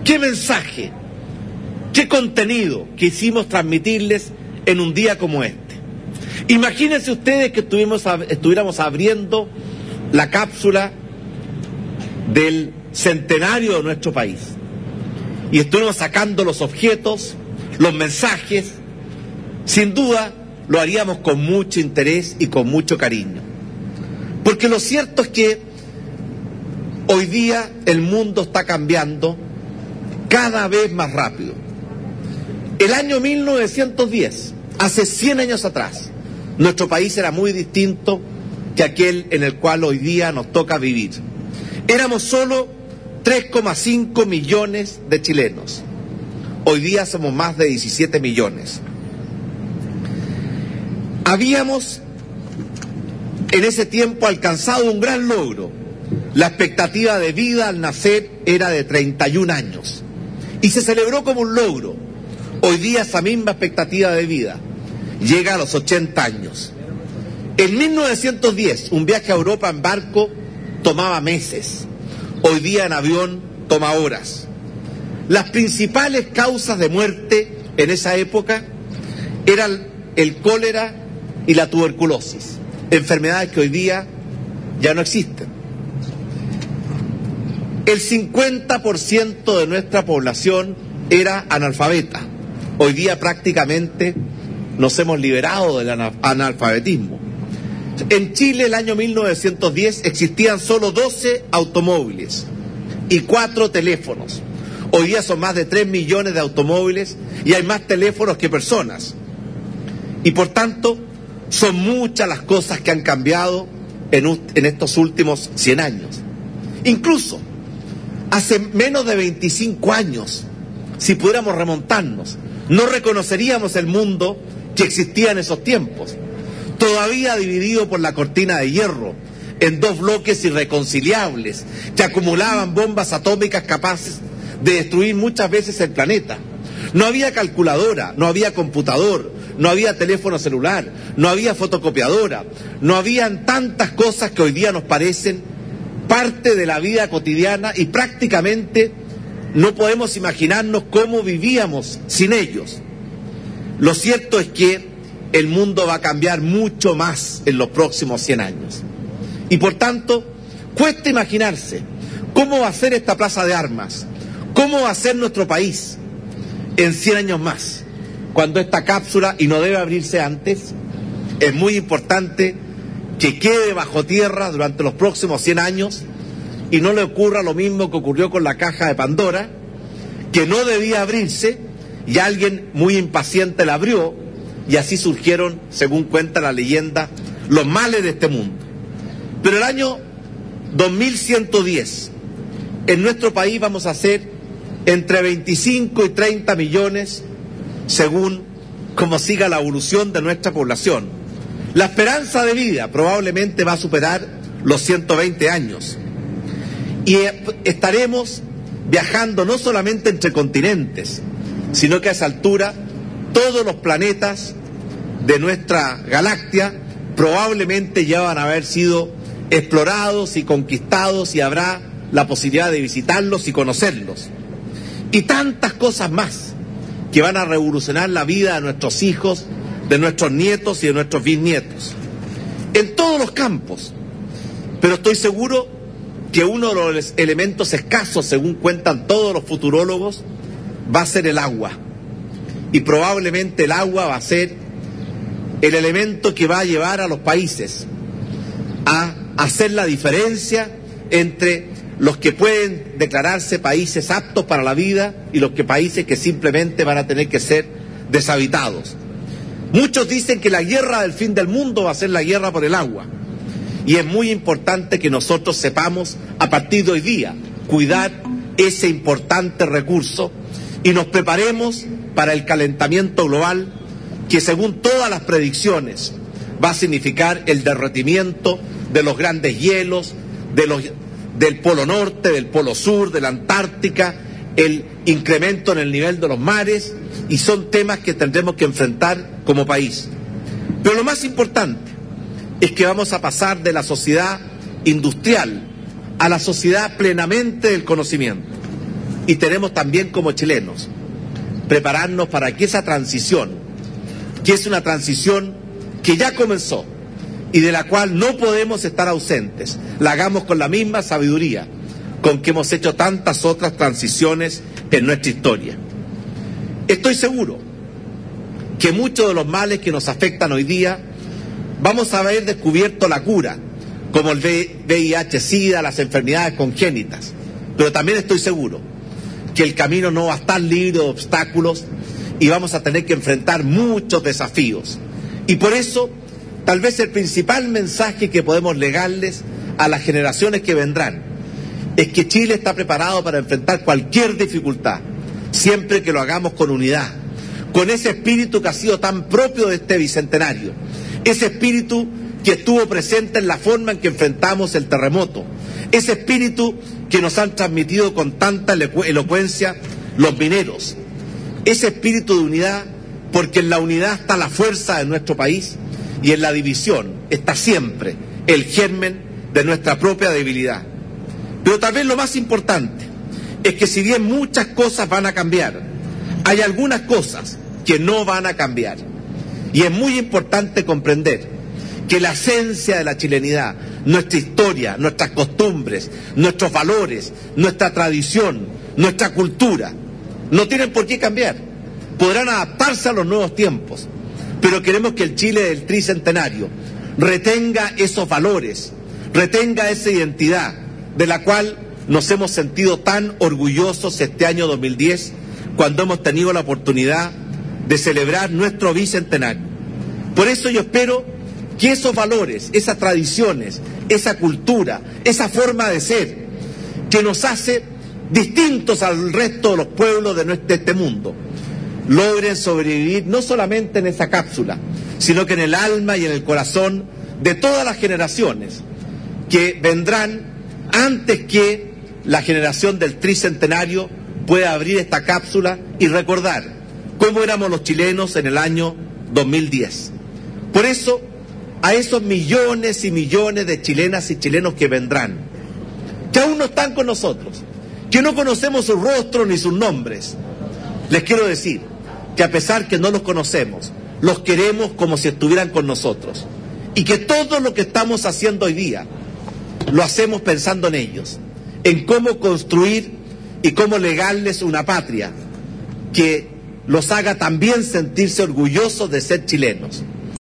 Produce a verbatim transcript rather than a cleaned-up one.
¿Qué mensaje, qué contenido quisimos transmitirles en un día como este? Imagínense ustedes que estuvimos, estuviéramos abriendo la cápsula del centenario de nuestro país y estuvimos sacando los objetos, los mensajes. Sin duda lo haríamos con mucho interés y con mucho cariño, porque lo cierto es que hoy día el mundo está cambiando cada vez más rápido. El año mil novecientos diez, hace cien años atrás, nuestro país era muy distinto que aquel en el cual hoy día nos toca vivir. Éramos solo tres coma cinco millones de chilenos. Hoy día somos más de diecisiete millones. Habíamos en ese tiempo alcanzado un gran logro. La expectativa de vida al nacer era de treinta y un años y se celebró como un logro. Hoy día esa misma expectativa de vida llega a los ochenta años. En mil novecientos diez, un viaje a Europa en barco tomaba meses. Hoy día en avión toma horas. Las principales causas de muerte en esa época eran el cólera y la tuberculosis, enfermedades que hoy día ya no existen. El cincuenta por ciento de nuestra población era analfabeta. Hoy día prácticamente nos hemos liberado del analfabetismo. En Chile, el año mil novecientos diez, existían solo doce automóviles y cuatro teléfonos. Hoy día son más de tres millones de automóviles y hay más teléfonos que personas. Y por tanto, son muchas las cosas que han cambiado en, en estos últimos cien años. Incluso, hace menos de veinticinco años, si pudiéramos remontarnos, no reconoceríamos el mundo que existía en esos tiempos, todavía dividido por la cortina de hierro, en dos bloques irreconciliables, que acumulaban bombas atómicas capaces de destruir muchas veces el planeta. No había calculadora, no había computador, no había teléfono celular, no había fotocopiadora, no habían tantas cosas que hoy día nos parecen parte de la vida cotidiana y prácticamente no podemos imaginarnos cómo vivíamos sin ellos. Lo cierto es que el mundo va a cambiar mucho más en los próximos cien años. Y por tanto, cuesta imaginarse cómo va a ser esta plaza de armas, cómo va a ser nuestro país en cien años más, cuando esta cápsula, y no debe abrirse antes, es muy importante que quede bajo tierra durante los próximos cien años y no le ocurra lo mismo que ocurrió con la caja de Pandora, que no debía abrirse y alguien muy impaciente la abrió y así surgieron, según cuenta la leyenda, los males de este mundo. Pero el año dos mil ciento diez, en nuestro país vamos a ser entre veinticinco y treinta millones, según como siga la evolución de nuestra población. La esperanza de vida probablemente va a superar los ciento veinte años. Y estaremos viajando no solamente entre continentes, sino que a esa altura todos los planetas de nuestra galaxia probablemente ya van a haber sido explorados y conquistados y habrá la posibilidad de visitarlos y conocerlos. Y tantas cosas más que van a revolucionar la vida de nuestros hijos, de nuestros nietos y de nuestros bisnietos. En todos los campos. Pero estoy seguro que uno de los elementos escasos, según cuentan todos los futurólogos, va a ser el agua. Y probablemente el agua va a ser el elemento que va a llevar a los países a hacer la diferencia entre los que pueden declararse países aptos para la vida y los que países que simplemente van a tener que ser deshabitados. Muchos dicen que la guerra del fin del mundo va a ser la guerra por el agua. Y es muy importante que nosotros sepamos, a partir de hoy día, cuidar ese importante recurso y nos preparemos para el calentamiento global que, según todas las predicciones, va a significar el derretimiento de los grandes hielos, de los, del Polo Norte, del Polo Sur, de la Antártica, el incremento en el nivel de los mares, y son temas que tendremos que enfrentar como país. Pero lo más importante es que vamos a pasar de la sociedad industrial a la sociedad plenamente del conocimiento. Y tenemos también como chilenos prepararnos para que esa transición, que es una transición que ya comenzó y de la cual no podemos estar ausentes, la hagamos con la misma sabiduría con que hemos hecho tantas otras transiciones en nuestra historia. Estoy seguro que muchos de los males que nos afectan hoy día vamos a haber descubierto la cura, como el V I H SIDA, las enfermedades congénitas, pero también estoy seguro que el camino no va a estar libre de obstáculos y vamos a tener que enfrentar muchos desafíos. Y por eso, tal vez el principal mensaje que podemos legarles a las generaciones que vendrán es que Chile está preparado para enfrentar cualquier dificultad, siempre que lo hagamos con unidad, con ese espíritu que ha sido tan propio de este bicentenario, ese espíritu que estuvo presente en la forma en que enfrentamos el terremoto, ese espíritu que nos han transmitido con tanta elocu- elocuencia los mineros, ese espíritu de unidad, porque en la unidad está la fuerza de nuestro país y en la división está siempre el germen de nuestra propia debilidad. Pero tal vez lo más importante es que si bien muchas cosas van a cambiar, hay algunas cosas que no van a cambiar. Y es muy importante comprender que la esencia de la chilenidad, nuestra historia, nuestras costumbres, nuestros valores, nuestra tradición, nuestra cultura, no tienen por qué cambiar. Podrán adaptarse a los nuevos tiempos, pero queremos que el Chile del tricentenario retenga esos valores, retenga esa identidad de la cual nos hemos sentido tan orgullosos este año dos mil diez, cuando hemos tenido la oportunidad de celebrar nuestro bicentenario. Por eso yo espero que esos valores, esas tradiciones, esa cultura, esa forma de ser, que nos hace distintos al resto de los pueblos de, nuestro, de este mundo, logren sobrevivir no solamente en esa cápsula, sino que en el alma y en el corazón de todas las generaciones que vendrán antes que la generación del tricentenario pueda abrir esta cápsula y recordar cómo éramos los chilenos en el año dos mil diez. Por eso, a esos millones y millones de chilenas y chilenos que vendrán, que aún no están con nosotros, que no conocemos sus rostros ni sus nombres, les quiero decir que a pesar que no los conocemos, los queremos como si estuvieran con nosotros, y que todo lo que estamos haciendo hoy día lo hacemos pensando en ellos, en cómo construir y cómo legarles una patria que los haga también sentirse orgullosos de ser chilenos.